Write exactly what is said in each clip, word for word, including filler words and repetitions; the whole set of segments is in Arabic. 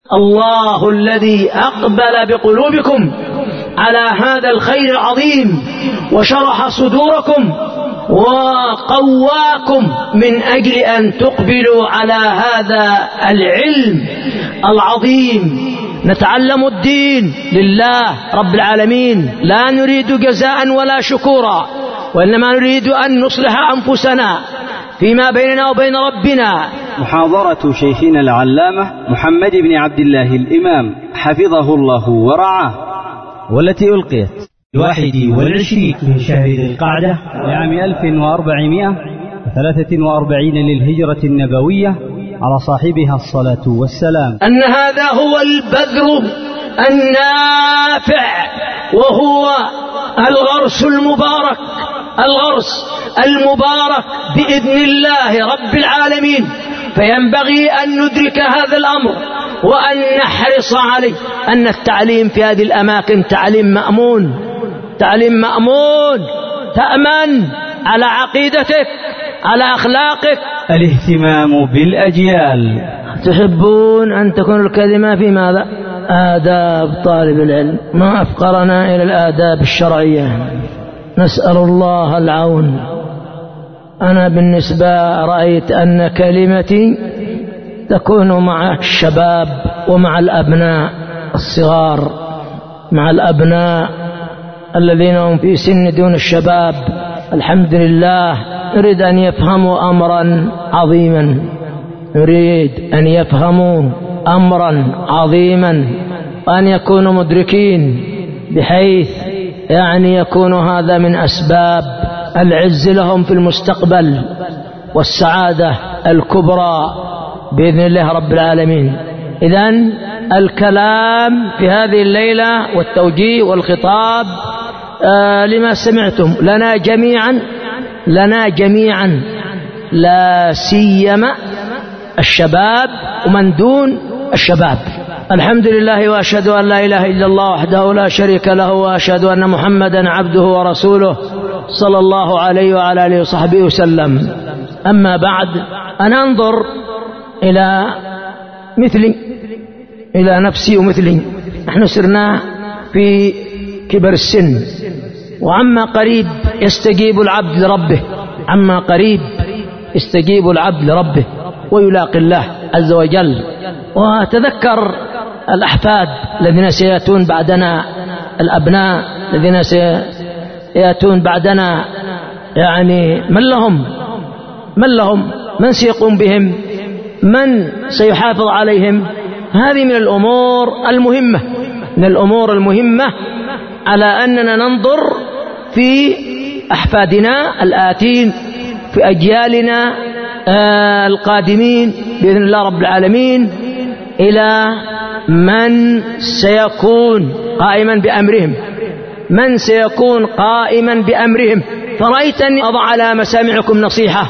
الله الذي أقبل بقلوبكم على هذا الخير العظيم وشرح صدوركم وقواكم من أجل أن تقبلوا على هذا العلم العظيم. نتعلم الدين لله رب العالمين، لا نريد جزاء ولا شكورا، وإنما نريد أن نصلح أنفسنا فيما بيننا وبين ربنا. محاضرة شيخنا العلامة محمد بن عبد الله الإمام حفظه الله ورعاه، والتي ألقيت الواحد والعشرين من شهر ذي القعدة لعام ألف وأربعمائة وثلاثة وأربعين للهجرة النبوية، على صاحبها الصلاة والسلام. أن هذا هو البذر النافع، وهو الغرس المبارك، الغرس المبارك بإذن الله رب العالمين. فينبغي أن ندرك هذا الأمر وأن نحرص عليه، أن التعليم في هذه الأماكن تعليم مأمون، تعليم مأمون، تأمن على عقيدتك، على أخلاقك. الاهتمام بالأجيال. تحبون أن تكون الكلمة في ماذا؟ آداب طالب العلم. ما أفقرنا إلى الآداب الشرعية، نسأل الله العون. أنا بالنسبة رأيت أن كلمتي تكون مع الشباب ومع الأبناء الصغار، مع الأبناء الذين هم في سن دون الشباب. الحمد لله نريد أن يفهموا أمرا عظيما، نريد أن يفهموا أمرا عظيما، وأن يكونوا مدركين، بحيث يعني يكون هذا من أسباب العز لهم في المستقبل والسعادة الكبرى بإذن الله رب العالمين. إذن الكلام في هذه الليلة والتوجيه والخطاب آه لما سمعتم لنا جميعا، لنا جميعا، لا سيما الشباب ومن دون الشباب. الحمد لله، وأشهد أن لا إله إلا الله وحده لا شريك له، وأشهد أن محمدا عبده ورسوله صلى الله عليه وعلى آله وصحبه وسلم. أما بعد، أنا أنظر إلى مثلي، إلى نفسي ومثلي. نحن سرنا في كبر السن، وعما قريب يستجيب العبد لربه، عما قريب يستجيب العبد لربه ويلاقي الله عز وجل. وتذكر الأحفاد الذين سيأتون بعدنا، الأبناء الذين سيأتون بعدنا، يعني من لهم من لهم من سيقوم بهم؟ من سيحافظ عليهم؟ هذه من الأمور المهمة، من الأمور المهمة على أننا ننظر في أحفادنا الآتين، في أجيالنا القادمين بإذن الله رب العالمين، إلى من سيكون قائما بأمرهم، من سيكون قائما بأمرهم. فرأيت أني أضع على مسامعكم نصيحة،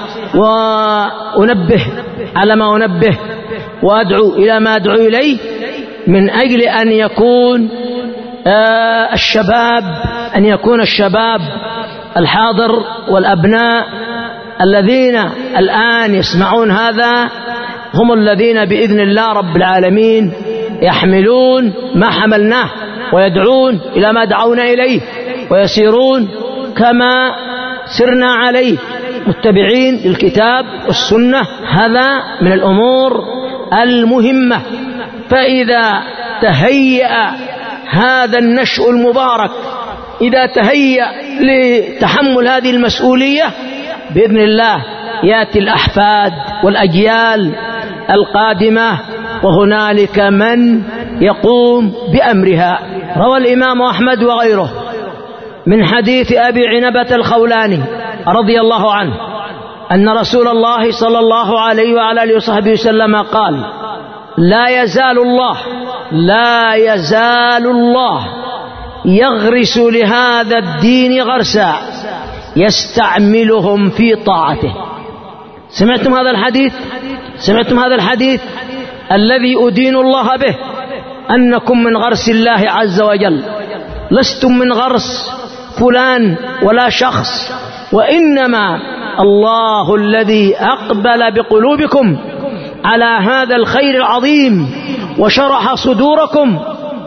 وأنبه على ما أنبه، وأدعو إلى ما أدعو إليه، من أجل أن يكون آه الشباب أن يكون الشباب الحاضر والأبناء الذين الآن يسمعون هذا هم الذين بإذن الله رب العالمين يحملون ما حملناه، ويدعون إلى ما دعونا إليه، ويسيرون كما سرنا عليه، متبعين للكتاب والسنة. هذا من الأمور المهمة. فإذا تهيأ هذا النشء المبارك، إذا تهيأ لتحمل هذه المسؤولية، بإذن الله يأتي الأحفاد والأجيال القادمة، وهنالك من يقوم بأمرها. روى الإمام أحمد وغيره من حديث أبي عنبة الخولاني رضي الله عنه أن رسول الله صلى الله عليه وعلى آله وصحبه وسلم قال: لا يزال الله لا يزال الله يغرس لهذا الدين غرسا يستعملهم في طاعته. سمعتم هذا الحديث؟ سمعتم هذا الحديث الذي أدين الله به، أنكم من غرس الله عز وجل، لستم من غرس فلان ولا شخص، وإنما الله الذي أقبل بقلوبكم على هذا الخير العظيم وشرح صدوركم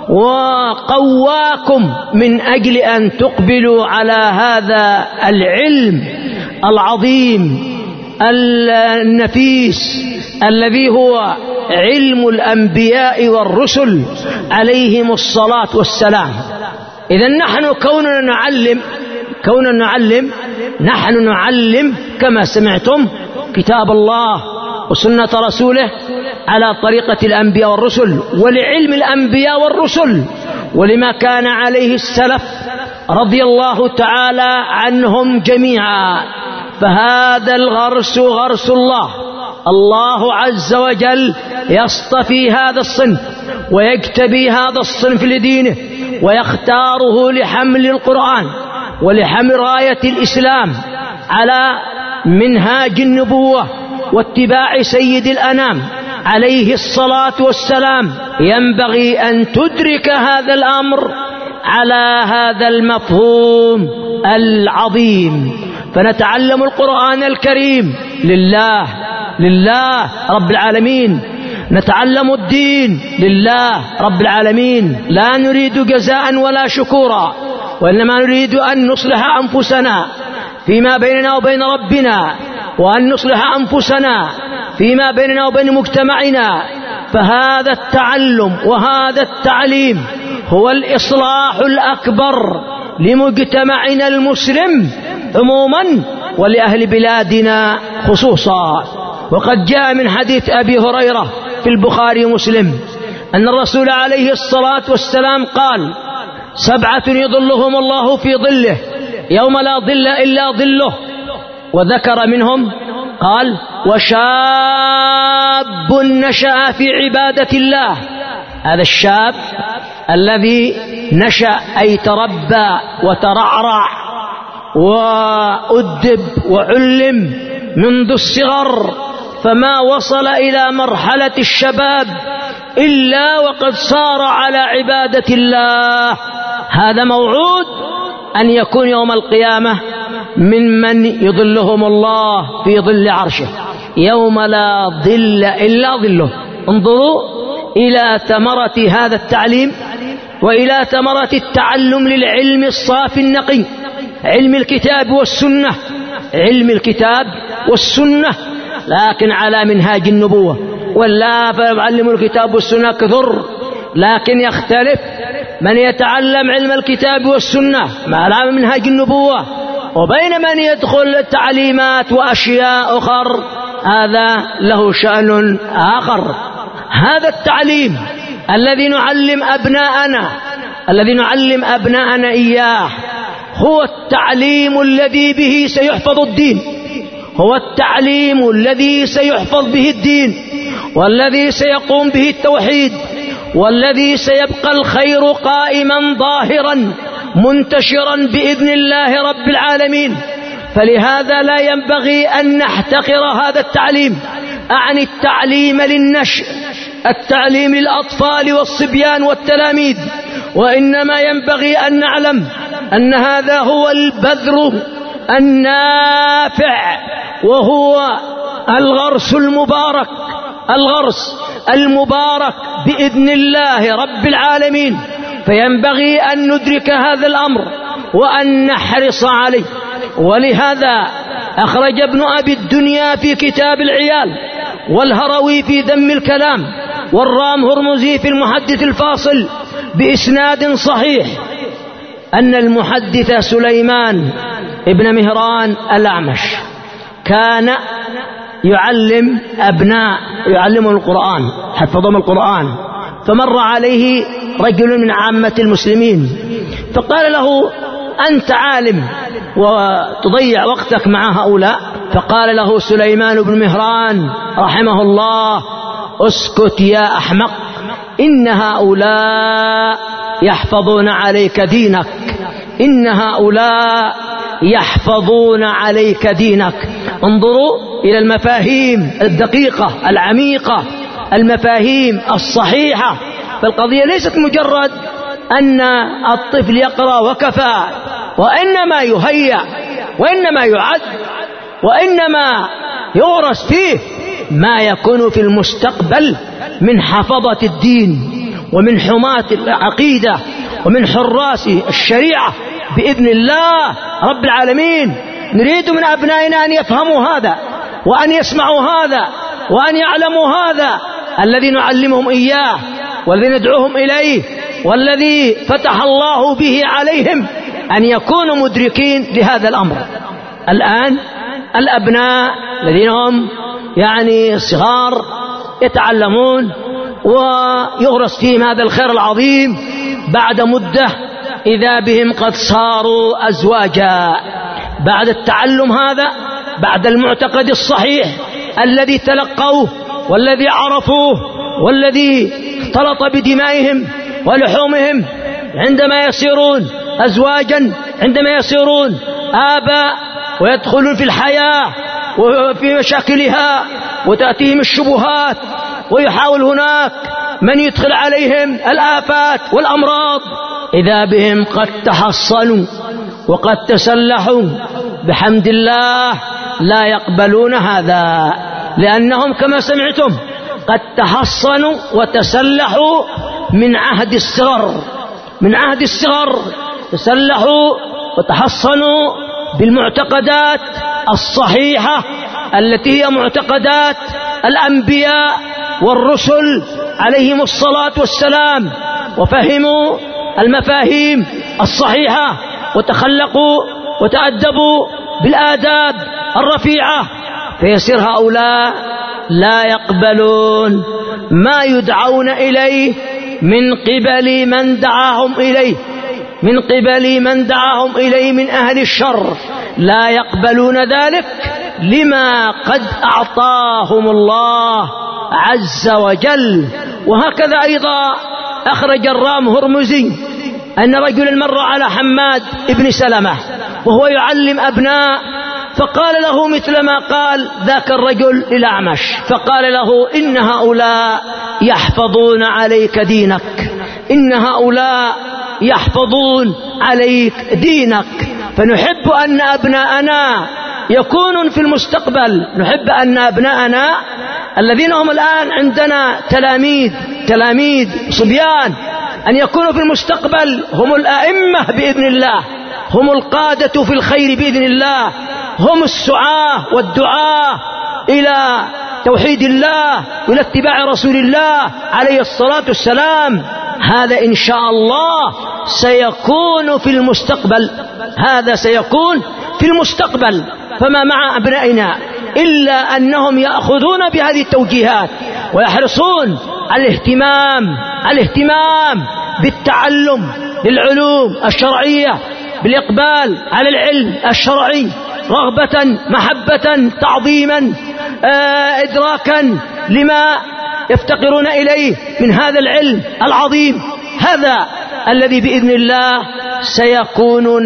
وقواكم من أجل أن تقبلوا على هذا العلم العظيم النفيس الذي هو علم الأنبياء والرسل عليهم الصلاة والسلام. إذن نحن كوننا نعلم كوننا نعلم نحن نعلم كما سمعتم كتاب الله وسنة رسوله على طريقة الأنبياء والرسل، ولعلم الأنبياء والرسل ولما كان عليه السلف رضي الله تعالى عنهم جميعا. فهذا الغرس غرس الله، الله عز وجل يصطفي هذا الصنف ويكتبي هذا الصنف لدينه ويختاره لحمل القرآن ولحمل راية الإسلام على منهاج النبوة واتباع سيد الأنام عليه الصلاة والسلام. ينبغي أن تدرك هذا الأمر على هذا المفهوم العظيم. فنتعلم القرآن الكريم لله لله رب العالمين، نتعلم الدين لله رب العالمين، لا نريد جزاء ولا شكورا، وإنما نريد أن نصلح أنفسنا فيما بيننا وبين ربنا، وأن نصلح أنفسنا فيما بيننا وبين مجتمعنا. فهذا التعلم وهذا التعليم هو الإصلاح الأكبر لمجتمعنا المسلم عموما ولأهل بلادنا خصوصا. وقد جاء من حديث أبي هريرة في البخاري ومسلم أن الرسول عليه الصلاة والسلام قال: سبعة يظلهم الله في ظله يوم لا ظل إلا ظله، وذكر منهم قال: وشاب نشأ في عبادة الله. هذا الشاب الذي نشأ أي تربى وترعرع وأدب وعلم منذ الصغر، فما وصل إلى مرحلة الشباب إلا وقد صار على عبادة الله. هذا موعود أن يكون يوم القيامة ممن يظلهم الله في ظل عرشه يوم لا ظل إلا ظله. انظروا إلى ثمرة هذا التعليم وإلى ثمرة التعلم للعلم الصافي النقي، علم الكتاب والسنة، علم الكتاب والسنة لكن على منهاج النبوة. ولا فيعلم الكتاب والسنة كثر، لكن يختلف من يتعلم علم الكتاب والسنة على منهاج النبوة وبين من يدخل تعليمات وأشياء أخر، هذا له شأن آخر. هذا التعليم الذي نعلم أبناءنا الذي نعلم أبناءنا إياه هو التعليم الذي به سيحفظ الدين، هو التعليم الذي سيحفظ به الدين، والذي سيقوم به التوحيد، والذي سيبقى الخير قائما ظاهرا منتشرا بإذن الله رب العالمين. فلهذا لا ينبغي أن نحتقر هذا التعليم. أعني التعليم للنشء، التعليم للأطفال والصبيان والتلاميذ، وإنما ينبغي أن نعلم أن هذا هو البذر النافع، وهو الغرس المبارك الغرس المبارك بإذن الله رب العالمين. فينبغي أن ندرك هذا الأمر وأن نحرص عليه. ولهذا أخرج ابن أبي الدنيا في كتاب العيال، والهروي في ذم الكلام، والرام هرمزي في المحدث الفاصل بإسناد صحيح أن المحدث سليمان ابن مهران الأعمش كان يعلم أبناء يعلمهم القرآن، حفظهم القرآن. فمر عليه رجل من عامة المسلمين فقال له: أنت عالم وتضيع وقتك مع هؤلاء؟ فقال له سليمان بن مهران رحمه الله: اسكت يا أحمق، إن هؤلاء يحفظون عليك دينك، إن هؤلاء يحفظون عليك دينك. انظروا إلى المفاهيم الدقيقة العميقة، المفاهيم الصحيحة. فالقضية ليست مجرد أن الطفل يقرأ وكفى، وإنما يهيأ، وإنما يعد، وإنما يغرس فيه ما يكون في المستقبل من حفظة الدين ومن حماة العقيدة ومن حراس الشريعة بإذن الله رب العالمين. نريد من أبنائنا أن يفهموا هذا وأن يسمعوا هذا وأن يعلموا هذا الذي نعلمهم إياه والذي ندعوهم إليه والذي فتح الله به عليهم أن يكونوا مدركين لهذا الأمر. الآن الأبناء الذين هم يعني صغار يتعلمون ويغرس فيهم هذا الخير العظيم، بعد مدة إذا بهم قد صاروا أزواجا. بعد التعلم هذا، بعد المعتقد الصحيح الذي تلقوه والذي عرفوه والذي اختلط بدمائهم ولحومهم، عندما يصيرون أزواجا، عندما يصيرون آباء ويدخلون في الحياة وفي مشاكلها وتأتيهم الشبهات ويحاول هناك من يدخل عليهم الآفات والأمراض، إذا بهم قد تحصنوا وقد تسلحوا بحمد الله لا يقبلون هذا، لأنهم كما سمعتم قد تحصنوا وتسلحوا من عهد الصغر، من عهد الصغر تسلحوا وتحصنوا بالمعتقدات الصحيحة التي هي معتقدات الأنبياء والرسل عليهم الصلاة والسلام، وفهموا المفاهيم الصحيحة وتخلقوا وتأدبوا بالآداب الرفيعة، فيصير هؤلاء لا يقبلون ما يدعون إليه من قبل من دعاهم إليه، من قبل من دعاهم إليه من أهل الشر، لا يقبلون ذلك لما قد أعطاهم الله عز وجل. وهكذا أيضا أخرج الرام هرمزي أن رجلا مر على حماد ابن سلمة وهو يعلم أبناء، فقال له مثل ما قال ذاك الرجل للأعمش، فقال له إن هؤلاء يحفظون عليك دينك، إن هؤلاء يحفظون عليك دينك، فنحب أن أبناءنا يكونون في المستقبل، نحب أن أبناءنا الذين هم الآن عندنا تلاميذ تلاميذ صبيان أن يكونوا في المستقبل هم الأئمة بإذن الله، هم القادة في الخير بإذن الله، هم السعاة والدعاة إلى توحيد الله إلى اتباع رسول الله عليه الصلاة والسلام. هذا إن شاء الله سيكون في المستقبل، هذا سيكون في المستقبل. فما مع أبنائنا إلا أنهم يأخذون بهذه التوجيهات ويحرصون على الاهتمام على الاهتمام بالتعلم للعلوم الشرعية، بالإقبال على العلم الشرعي رغبة محبة تعظيما آه إدراكا لما يفتقرون إليه من هذا العلم العظيم، هذا الذي بإذن الله سيكون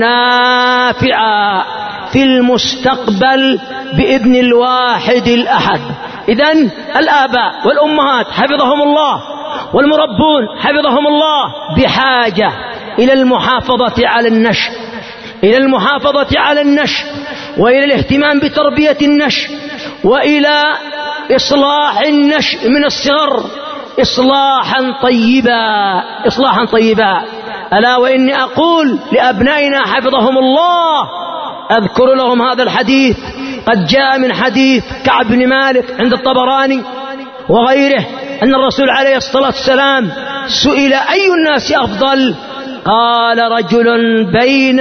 نافعا في المستقبل بإذن الواحد الأحد. إذن الآباء والأمهات حفظهم الله والمربون حفظهم الله بحاجة إلى المحافظة على النشء، إلى المحافظة على النشء وإلى الاهتمام بتربية النشء وإلى إصلاح النشء من الصغر إصلاحا طيبا إصلاحا طيبا. ألا وإني أقول لأبنائنا حفظهم الله، أذكر لهم هذا الحديث، قد جاء من حديث كعب بن مالك عند الطبراني وغيره أن الرسول عليه الصلاة والسلام سئل أي الناس أفضل؟ قال رجل بين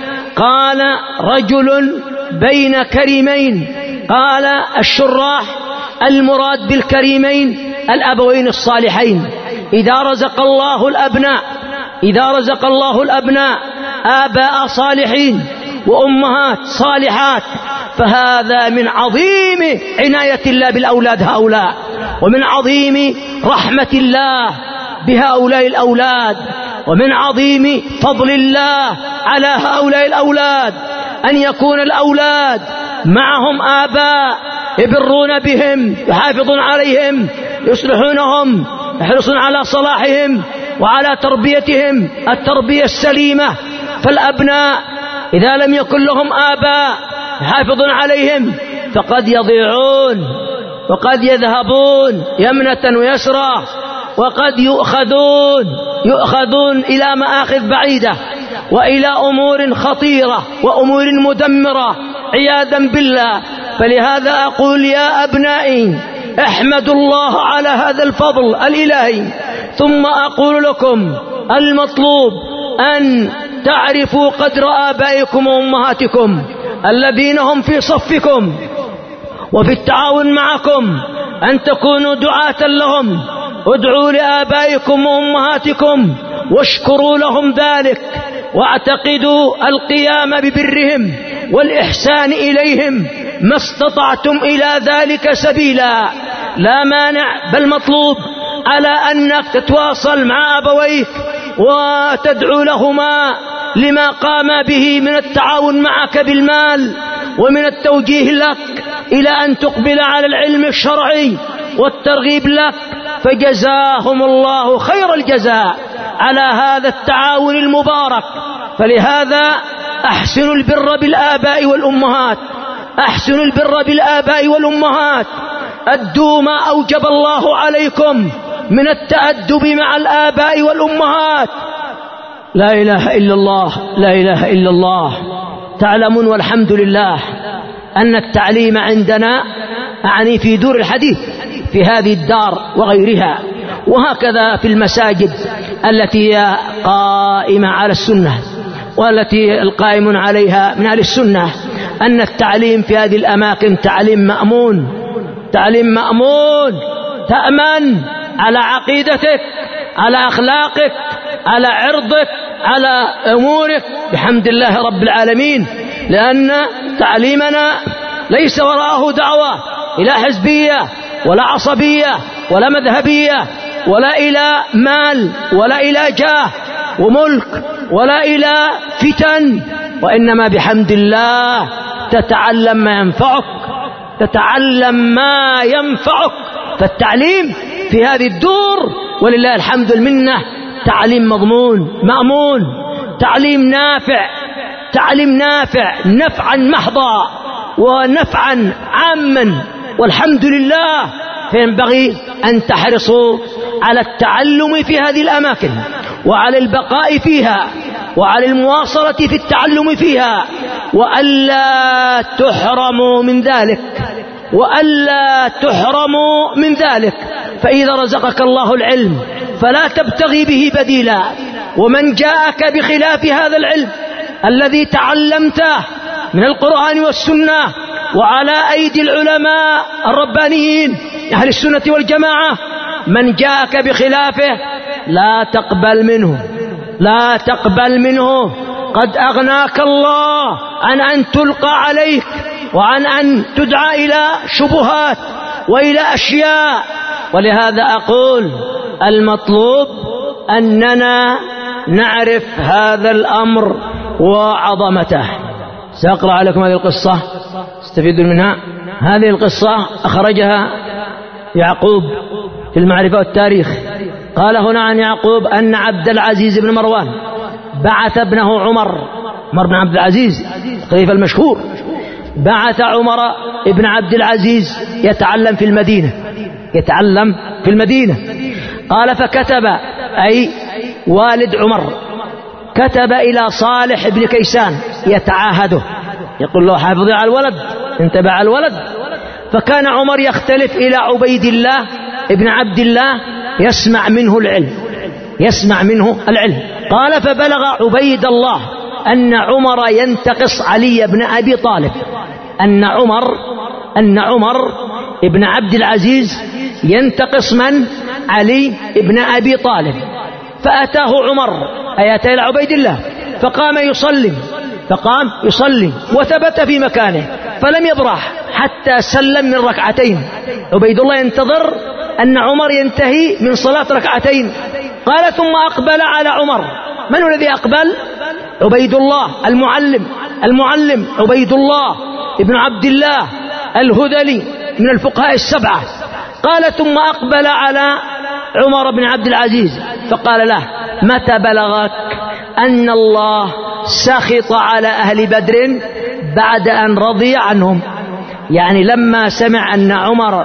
قال رجل بين كريمين. قال الشراح المراد بالكريمين الأبوين الصالحين. إذا رزق الله الأبناء إذا رزق الله الأبناء آباء صالحين وأمهات صالحات فهذا من عظيم عناية الله بالأولاد هؤلاء، ومن عظيم رحمة الله بهؤلاء الأولاد، ومن عظيم فضل الله على هؤلاء الأولاد أن يكون الأولاد معهم آباء يبرون بهم يحافظون عليهم يصلحونهم يحرصون على صلاحهم وعلى تربيتهم التربية السليمة. فالأبناء إذا لم يكن لهم آباء يحافظون عليهم فقد يضيعون وقد يذهبون يمنة ويسرى، وقد يؤخذون يؤخذون إلى مآخذ بعيدة وإلى أمور خطيرة وأمور مدمرة عياذا بالله. فلهذا أقول يا أبنائي احمدوا الله على هذا الفضل الإلهي. ثم أقول لكم المطلوب أن تعرفوا قدر آبائكم وأمهاتكم الذين هم في صفكم وفي التعاون معكم، أن تكونوا دعاة لهم. ادعوا لآبائكم وأمهاتكم واشكروا لهم ذلك، واعتقدوا القيام ببرهم والإحسان إليهم ما استطعتم إلى ذلك سبيلا، لا مانع، بل مطلوب على أنك تتواصل مع أبويك وتدعو لهما لما قام به من التعاون معك بالمال ومن التوجيه لك إلى أن تقبل على العلم الشرعي والترغيب لك، فجزاهم الله خير الجزاء على هذا التعاون المبارك. فلهذا أحسنوا البر بالآباء والأمهات، أحسنوا البر بالآباء والأمهات، أدوا ما أوجب الله عليكم من التأدب مع الآباء والأمهات. لا إله إلا الله، لا إله إلا الله. تعلمون والحمد لله أن التعليم عندنا، أعني في دور الحديث في هذه الدار وغيرها، وهكذا في المساجد التي هي قائمة على السنة والتي القائمون عليها من أهل السنة، أن التعليم في هذه الأماكن تعليم مأمون، تعليم مأمون، تأمن على عقيدتك، على أخلاقك، على عرضك، على أمورك بحمد الله رب العالمين، لأن تعليمنا ليس وراءه دعوة إلى حزبية ولا عصبية ولا مذهبية ولا إلى مال ولا إلى جاه وملك ولا إلى فتن، وإنما بحمد الله تتعلم ما ينفعك، تتعلم ما ينفعك. فالتعليم في هذه الدور ولله الحمد المنة تعليم مضمون مأمون، تعليم نافع، تعليم نافع نفعا محضا ونفعا عاما، والحمد لله. فينبغي أن تحرصوا على التعلم في هذه الأماكن وعلى البقاء فيها وعلى المواصلة في التعلم فيها، وألا تحرموا من ذلك، وألا تحرموا من ذلك. فإذا رزقك الله العلم فلا تبتغي به بديلا، ومن جاءك بخلاف هذا العلم الذي تعلمته من القرآن والسنة وعلى أيدي العلماء الربانيين أهل السنة والجماعة، من جاءك بخلافه لا تقبل منه، لا تقبل منه. قد أغناك الله عن أن تلقى عليك وعن أن تدعى إلى شبهات وإلى أشياء. ولهذا أقول المطلوب أننا نعرف هذا الأمر وعظمته. سأقرأ عليكم هذه القصة استفيدوا منها. هذه القصة أخرجها يعقوب في المعرفة والتاريخ. قال هنا عن يعقوب أن عبد العزيز بن مروان بعث ابنه عمر، عمر بن عبد العزيز الخليفة المشهور، بعث عمر ابن عبد العزيز يتعلم في المدينة، يتعلم في المدينة. قال فكتب، أي والد عمر كتب إلى صالح بن كيسان يتعاهده، يقول له حافظي على الولد، انتبه على الولد. فكان عمر يختلف إلى عبيد الله ابن عبد الله يسمع منه العلم، يسمع منه العلم. قال فبلغ عبيد الله أن عمر ينتقص علي بن أبي طالب، أن عمر أن عمر ابن عبد العزيز ينتقص من؟ علي بن أبي طالب. فأتاه عمر، أي أتى إلى عبيد الله، فقام يصلي فقام يصلي وثبت في مكانه فلم يبرح حتى سلم من ركعتين. عبيد الله ينتظر أن عمر ينتهي من صلاة ركعتين. قال ثم أقبل على عمر. من هو الذي أقبل؟ عبيد الله المعلم، المعلم عبيد الله ابن عبد الله الهذلي من الفقهاء السبعة. قال ثم أقبل على عمر بن عبد العزيز فقال له متى بلغك أن الله سخط على أهل بدر بعد أن رضي عنهم؟ يعني لما سمع أن عمر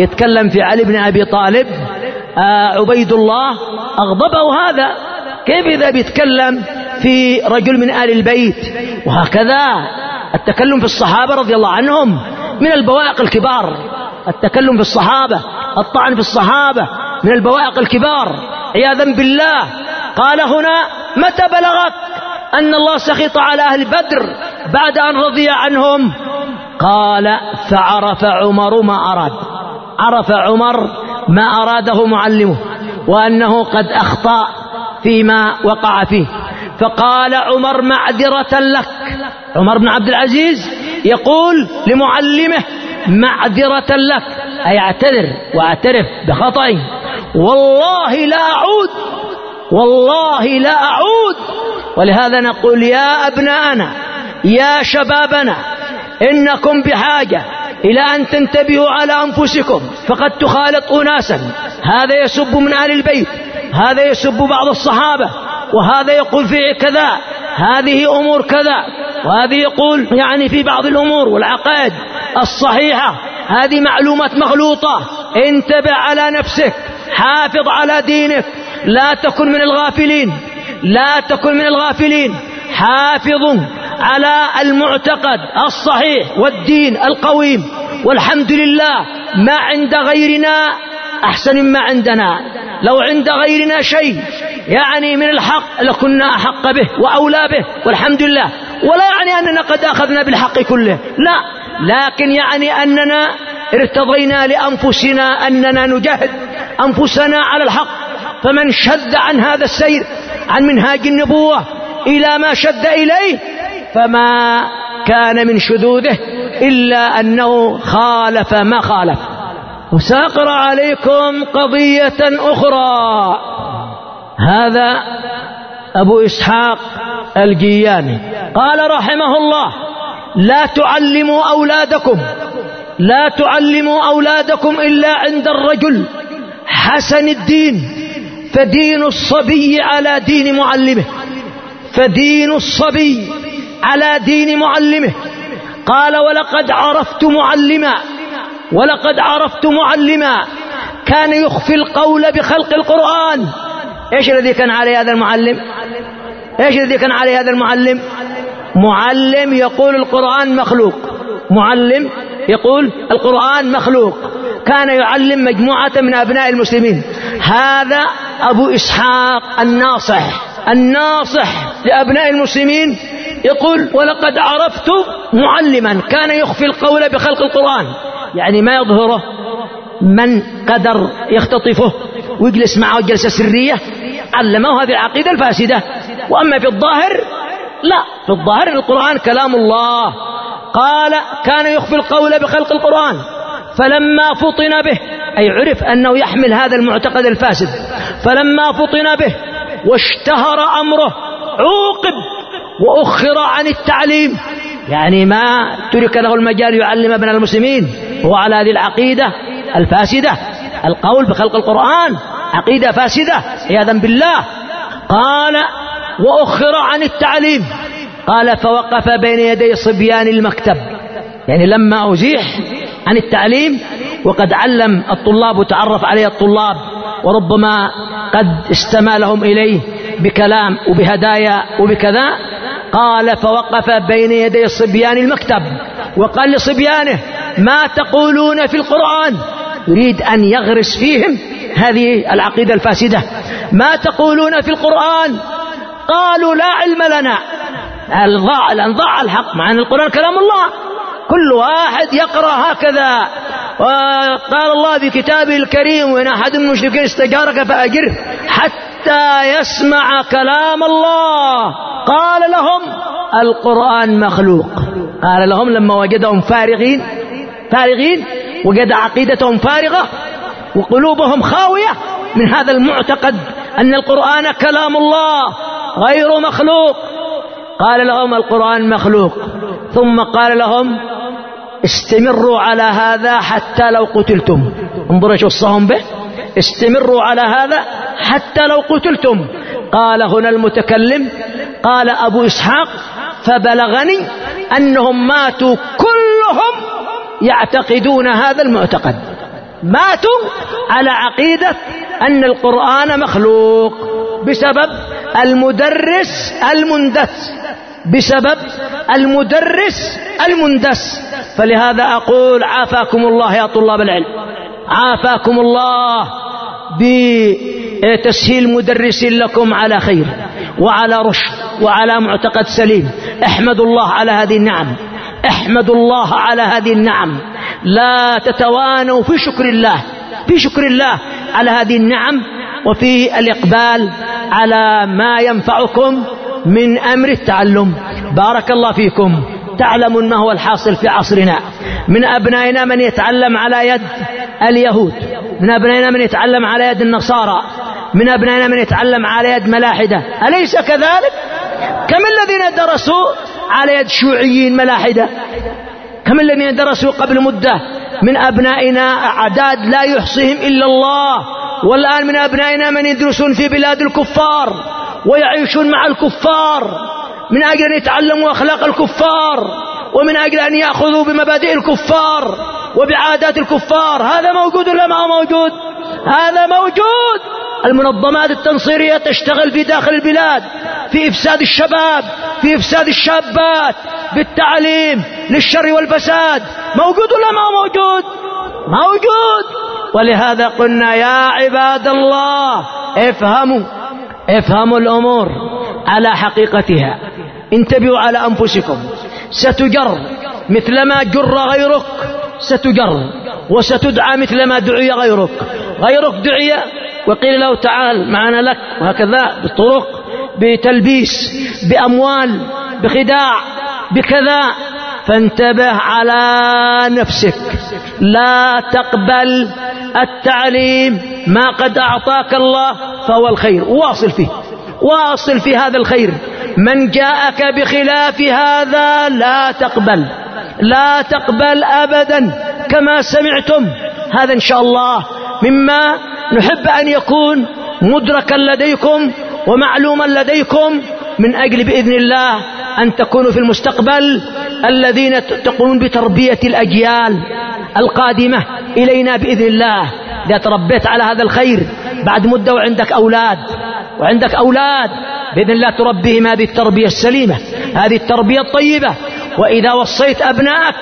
يتكلم في علي بن أبي طالب آه عبيد الله أغضبه هذا، كيف إذا بيتكلم في رجل من آل البيت؟ وهكذا التكلم في الصحابة رضي الله عنهم من البوائق الكبار، التكلم في الصحابة، الطعن في الصحابة من البوائق الكبار عياذا بالله. قال هنا: متى بلغك أن الله سخط على أهل بدر بعد أن رضي عنهم؟ قال: فعرف عمر ما أراد، عرف عمر ما أراده معلمه وأنه قد أخطأ فيما وقع فيه، فقال عمر: معذرة لك. عمر بن عبد العزيز يقول لمعلمه: معذرة لك، أي اعتذر واعترف بخطئي، والله لا أعود، والله لا أعود. ولهذا نقول: يا أبناءنا، يا شبابنا، إنكم بحاجة إلى أن تنتبهوا على أنفسكم، فقد تخالط أناسا، هذا يسب من آل البيت، هذا يسب بعض الصحابة، وهذا يقول فيه كذا، هذه أمور كذا، وهذه يقول يعني في بعض الأمور والعقائد الصحيحة هذه معلومات مغلوطة. انتبه على نفسك، حافظ على دينك، لا تكن من الغافلين، لا تكن من الغافلين، حافظ على المعتقد الصحيح والدين القويم. والحمد لله ما عند غيرنا أحسن مما عندنا، لو عند غيرنا شيء يعني من الحق لكنا أحق به وأولى به، والحمد لله. ولا يعني أننا قد أخذنا بالحق كله، لا، لكن يعني أننا ارتضينا لأنفسنا أننا نجاهد أنفسنا على الحق. فمن شد عن هذا السير عن منهاج النبوة إلى ما شد إليه فما كان من شذوذه إلا أنه خالف ما خالف. وسأقرأ عليكم قضية أخرى. هذا أبو إسحاق الجياني قال رحمه الله: لا تعلموا أولادكم لا تعلموا أولادكم إلا عند الرجل حسن الدين، فدين الصبي على دين معلمه، فدين الصبي على دين معلمه. قال: ولقد عرفت معلما ولقد عرفت معلما كان يخفي القول بخلق القرآن. ايش الذي كان عليه هذا المعلم؟ ايش الذي كان عليه هذا المعلم؟ معلم يقول القرآن مخلوق، معلم يقول القرآن مخلوق، كان يعلم مجموعة من أبناء المسلمين. هذا أبو إسحاق الناصح الناصح لأبناء المسلمين يقول: ولقد عرفت معلما كان يخفي القول بخلق القرآن، يعني ما يظهره، من قدر يختطفه ويجلس معه جلسة سرية علمه هذه العقيدة الفاسدة. وأما في الظاهر لا، في الظاهر القرآن كلام الله. قال: كان يخفي القول بخلق القرآن، فلما فطن به، أي عرف أنه يحمل هذا المعتقد الفاسد، فلما فطن به واشتهر أمره عوقب وأخر عن التعليم، يعني ما ترك له المجال يعلم ابن المسلمين، هو على هذه العقيدة الفاسدة، القول بخلق القرآن عقيدة فاسدة عياذا بالله. قال: وأخر عن التعليم. قال: فوقف بين يدي صبيان المكتب، يعني لما أزيح عن التعليم وقد علم الطلاب وتعرف عليه الطلاب وربما قد استمع لهم إليه بكلام وبهدايا وبكذا، قال: فوقف بين يدي صبيان المكتب وقال لصبيانه: ما تقولون في القرآن؟ يريد أن يغرس فيهم هذه العقيدة الفاسدة. ما تقولون في القرآن؟ قالوا: لا علم لنا. الآن ضاع الحق، مع أن القرآن كلام الله، كل واحد يقرأ هكذا. وقال الله في كتابه الكريم: وإن أحد من المشركين استجارك فأجره حتى يسمع كلام الله. قال لهم: القرآن مخلوق. قال لهم لما وجدهم فارغين فارغين وجد عقيدتهم فارغة وقلوبهم خاوية من هذا المعتقد أن القرآن كلام الله غير مخلوق. قال لهم: القرآن مخلوق. ثم قال لهم: استمروا على هذا حتى لو قتلتم. انظروا ايش وصاهم به: استمروا على هذا حتى لو قتلتم. قال هنا المتكلم، قال أبو إسحاق: فبلغني أنهم ماتوا كلهم يعتقدون هذا المعتقد. ماتوا على عقيدة أن القرآن مخلوق بسبب المدرس المندس، بسبب المدرس المندس. فلهذا أقول عافاكم الله يا طلاب العلم، عافاكم الله بتسهيل مدرس لكم على خير وعلى رشد وعلى معتقد سليم. احمدوا الله على هذه النعم، احمدوا الله على هذه النعم، لا تتوانوا في شكر الله، في شكر الله على هذه النعم، وفي الإقبال على ما ينفعكم من أمر التعلم. بارك الله فيكم. تعلمون ما هو الحاصل في عصرنا؟ من أبنائنا من يتعلم على يد اليهود، من أبنائنا من يتعلم على يد النصارى، من أبنائنا من يتعلم على يد ملاحدة. أليس كذلك؟ كم الذين درسوا على يد شيوعيين ملاحدة؟ كم الذين درسوا قبل مدة من أبنائنا أعداد لا يحصيهم إلا الله، والآن من أبنائنا من يدرسون في بلاد الكفار ويعيشون مع الكفار من أجل أن يتعلموا أخلاق الكفار، ومن أجل أن يأخذوا بمبادئ الكفار وبعادات الكفار. هذا موجود ولا ما هو موجود؟ هذا موجود. المنظمات التنصيرية تشتغل في داخل البلاد في إفساد الشباب، في إفساد الشابات، بالتعليم للشر والفساد. موجود ولا ما هو موجود؟ موجود. ولهذا قلنا يا عباد الله افهموا، افهموا الأمور على حقيقتها، انتبهوا على أنفسكم. ستجر مثلما جر غيرك، ستجر وستدعى مثلما دعي غيرك. غيرك دعي وقيل له تعال معنا لك، وهكذا بالطرق، بتلبيس، بأموال، بخداع، بكذا. فانتبه على نفسك، لا تقبل التعليم ما قد أعطاك الله فهو الخير، واصل فيه، واصل في هذا الخير. من جاءك بخلاف هذا لا تقبل، لا تقبل أبدا. كما سمعتم هذا إن شاء الله مما نحب أن يكون مدركا لديكم ومعلوما لديكم، من أجل بإذن الله أن تكونوا في المستقبل الذين تقومون بتربية الأجيال القادمة إلينا بإذن الله. إذا تربيت على هذا الخير بعد مدة وعندك أولاد، وعندك أولاد بإذن الله تربيهم هذه التربية السليمة، هذه التربية الطيبة. وإذا وصيت أبنائك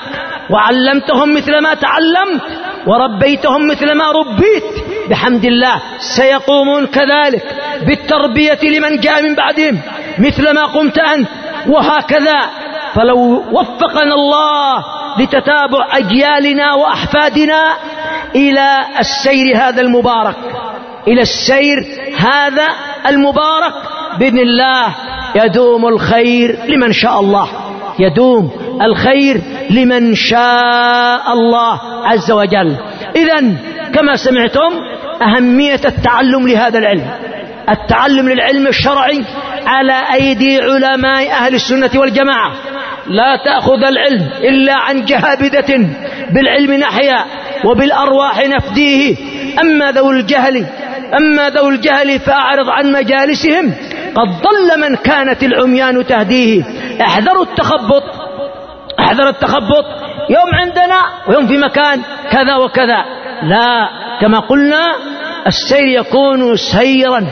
وعلمتهم مثل ما تعلمت وربيتهم مثل ما ربيت بحمد الله سيقومون كذلك بالتربية لمن جاء من بعدهم مثل ما قمت أنت، وهكذا. فلو وفقنا الله لتتابع أجيالنا وأحفادنا إلى السير هذا المبارك، إلى السير هذا المبارك بإذن الله يدوم الخير لمن شاء الله، يدوم الخير لمن شاء الله عز وجل. إذن كما سمعتم أهمية التعلم لهذا العلم، التعلم للعلم الشرعي على أيدي علماء أهل السنة والجماعة. لا تأخذ العلم إلا عن جهابذة بالعلم نحيا وبالأرواح نفديه. أما ذو الجهل أما ذو الجهل فأعرض عن مجالسهم، قد ضل من كانت العميان تهديه. احذروا التخبط، احذر التخبط، يوم عندنا ويوم في مكان كذا وكذا. لا، كما قلنا السير يكون سيرا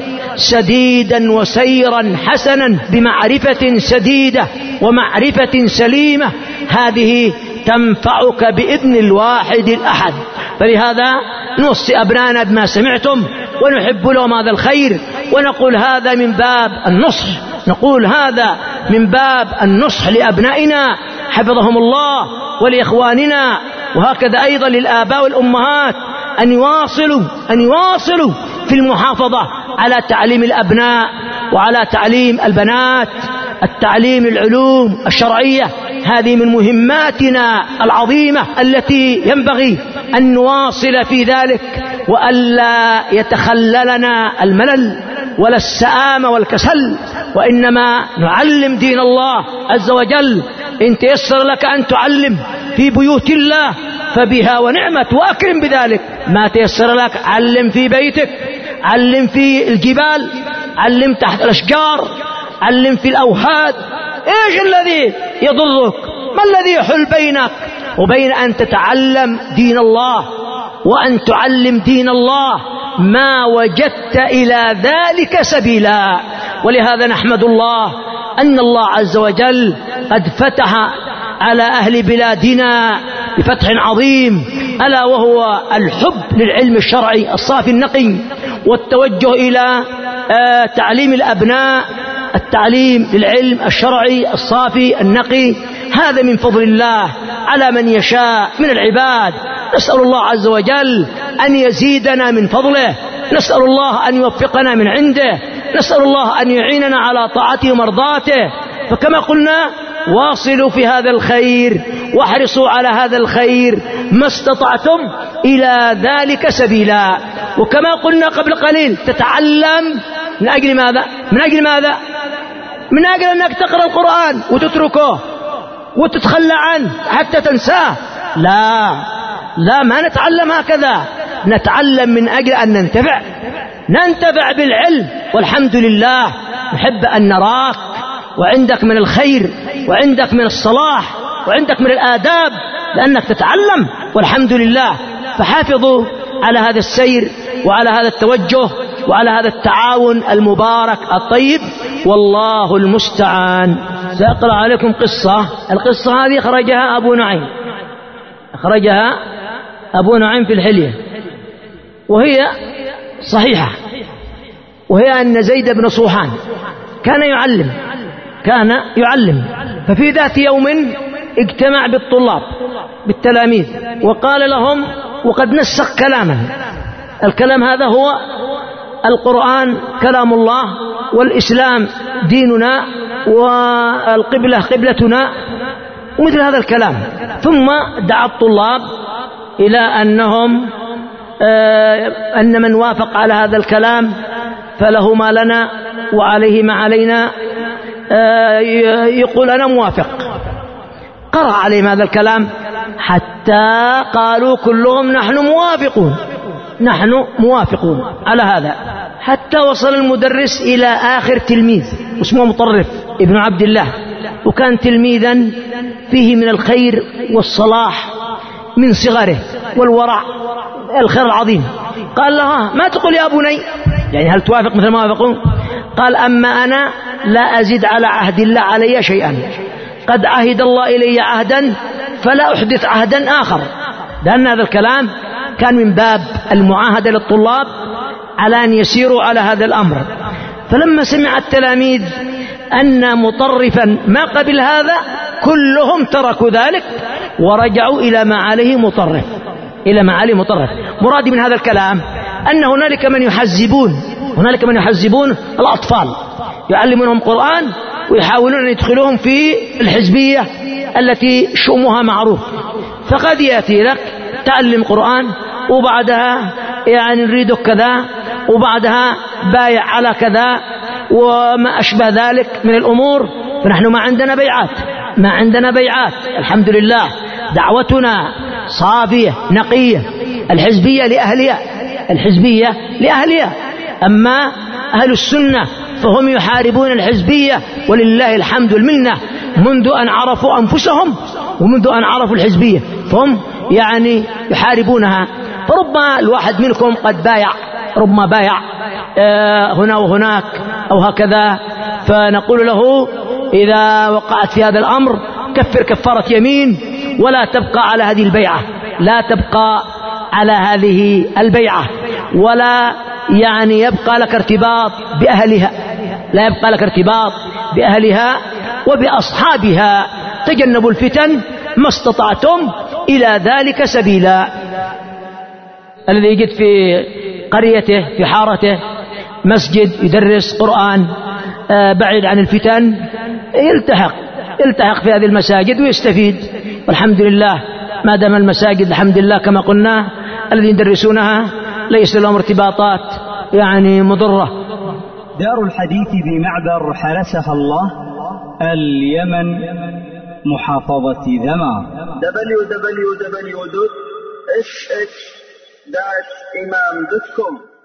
سديدا وسيرا حسنا بمعرفة سديدة ومعرفة سليمة، هذه تنفعك بإذن الواحد الأحد. فلهذا نوصي أبنائنا بما سمعتم ونحب لهم هذا الخير، ونقول هذا من باب النصح، نقول هذا من باب النصح لأبنائنا حفظهم الله ولإخواننا، وهكذا أيضا للآباء والأمهات أن يواصلوا أن يواصلوا في المحافظة على تعليم الأبناء وعلى تعليم البنات، التعليم العلوم الشرعية. هذه من مهماتنا العظيمة التي ينبغي أن نواصل في ذلك، وألا يتخللنا الملل ولا السآمة والكسل، وإنما نعلم دين الله عز وجل. إن تيسر لك أن تعلم في بيوت الله فبها ونعمت وأكرم بذلك. ما تيسر لك علم في بيتك، علم في الجبال، علم تحت الأشجار، علم في الأوهاد. إيش الذي يضرك؟ ما الذي يحل بينك وبين أن تتعلم دين الله وأن تعلم دين الله ما وجدت إلى ذلك سبيلا. ولهذا نحمد الله أن الله عز وجل قد فتح على أهل بلادنا بفتح عظيم، ألا وهو الحب للعلم الشرعي الصافي النقي، والتوجه إلى تعليم الأبناء التعليم للعلم الشرعي الصافي النقي. هذا من فضل الله على من يشاء من العباد. نسأل الله عز وجل أن يزيدنا من فضله، نسأل الله أن يوفقنا من عنده، نسأل الله أن يعيننا على طاعته ومرضاته. فكما قلنا واصلوا في هذا الخير واحرصوا على هذا الخير ما استطعتم إلى ذلك سبيلا. وكما قلنا قبل قليل تتعلم من أجل ماذا؟ من أجل ماذا؟ من أجل أنك تقرأ القرآن وتتركه وتتخلى عنه حتى تنساه. لا لا، ما نتعلم هكذا، نتعلم من أجل أن ننتفع ننتفع بالعلم. والحمد لله نحب أن نراك وعندك من الخير وعندك من الصلاح وعندك من الآداب لأنك تتعلم، والحمد لله. فحافظوا على هذا السير وعلى هذا التوجه وعلى هذا التعاون المبارك الطيب، والله المستعان. سأقرأ عليكم قصة. القصة هذه خرجها أبو نعيم أخرجها أبو نعيم في الحلية، وهي صحيحة، وهي أن زيد بن صوحان كان يعلم كان يعلم ففي ذات يوم اجتمع بالطلاب بالتلاميذ وقال لهم، وقد نسق كلاما، الكلام هذا هو القرآن كلام الله، والإسلام ديننا، والقبلة قبلتنا، ومثل هذا الكلام. ثم دعا الطلاب إلى أنهم آه أن من وافق على هذا الكلام فله ما لنا وعليه ما علينا، آه يقول أنا موافق. قرأ عليهم هذا الكلام حتى قالوا كلهم نحن موافقون نحن موافقون على هذا، حتى وصل المدرس إلى آخر تلميذ اسمه مطرف ابن عبد الله، وكان تلميذا فيه من الخير والصلاح من صغره والورع الخير العظيم. قال له ما تقول يا بني، يعني هل توافق مثل ما وافقون؟ قال أما أنا لا أزيد على عهد الله علي شيئا، قد عهد الله إلي عهدا فلا أحدث عهدا آخر. لأن هذا الكلام كان من باب المعاهدة للطلاب على أن يسيروا على هذا الأمر. فلما سمع التلاميذ أن مطرفا ما قبل هذا كلهم تركوا ذلك ورجعوا إلى ما عليه مطرف إلى ما عليه مطرف. مرادي من هذا الكلام أن هنالك من يحزبون هنالك من يحزبون الأطفال، يعلمونهم قرآن ويحاولون أن يدخلوهم في الحزبية التي شؤمها معروف. فقد يأتي لك تعلم قرآن وبعدها يعني نريدك كذا وبعدها بايع على كذا وما أشبه ذلك من الأمور. فنحن ما عندنا بيعات ما عندنا بيعات الحمد لله. دعوتنا صافية نقية، الحزبية لأهلها الحزبية لأهلها أما أهل السنة فهم يحاربون الحزبية ولله الحمد والمنة منذ أن عرفوا أنفسهم ومنذ أن عرفوا الحزبية، فهم يعني يحاربونها. فربما الواحد منكم قد بايع ربما بايع هنا وهناك أو هكذا، فنقول له إذا وقعت في هذا الأمر كفر كفارة يمين ولا تبقى على هذه البيعة لا تبقى على هذه البيعة ولا يعني يبقى لك ارتباط بأهلها لا يبقى لك ارتباط بأهلها وبأصحابها. تجنبوا الفتن ما استطعتم إلى ذلك سبيلا. الذي يجد في قريته في حارته مسجد يدرس قرآن بعيد عن الفتن يلتحق يلتحق في هذه المساجد ويستفيد. والحمد لله ما دام المساجد الحمد لله كما قلنا الذين يدرسونها ليس لهم ارتباطات يعني مضرة. دار الحديث بمعبر حرسها الله اليمن محافظة ذمار دبليو دبليو دبليو دوت إس إتش داش إمام دوت كوم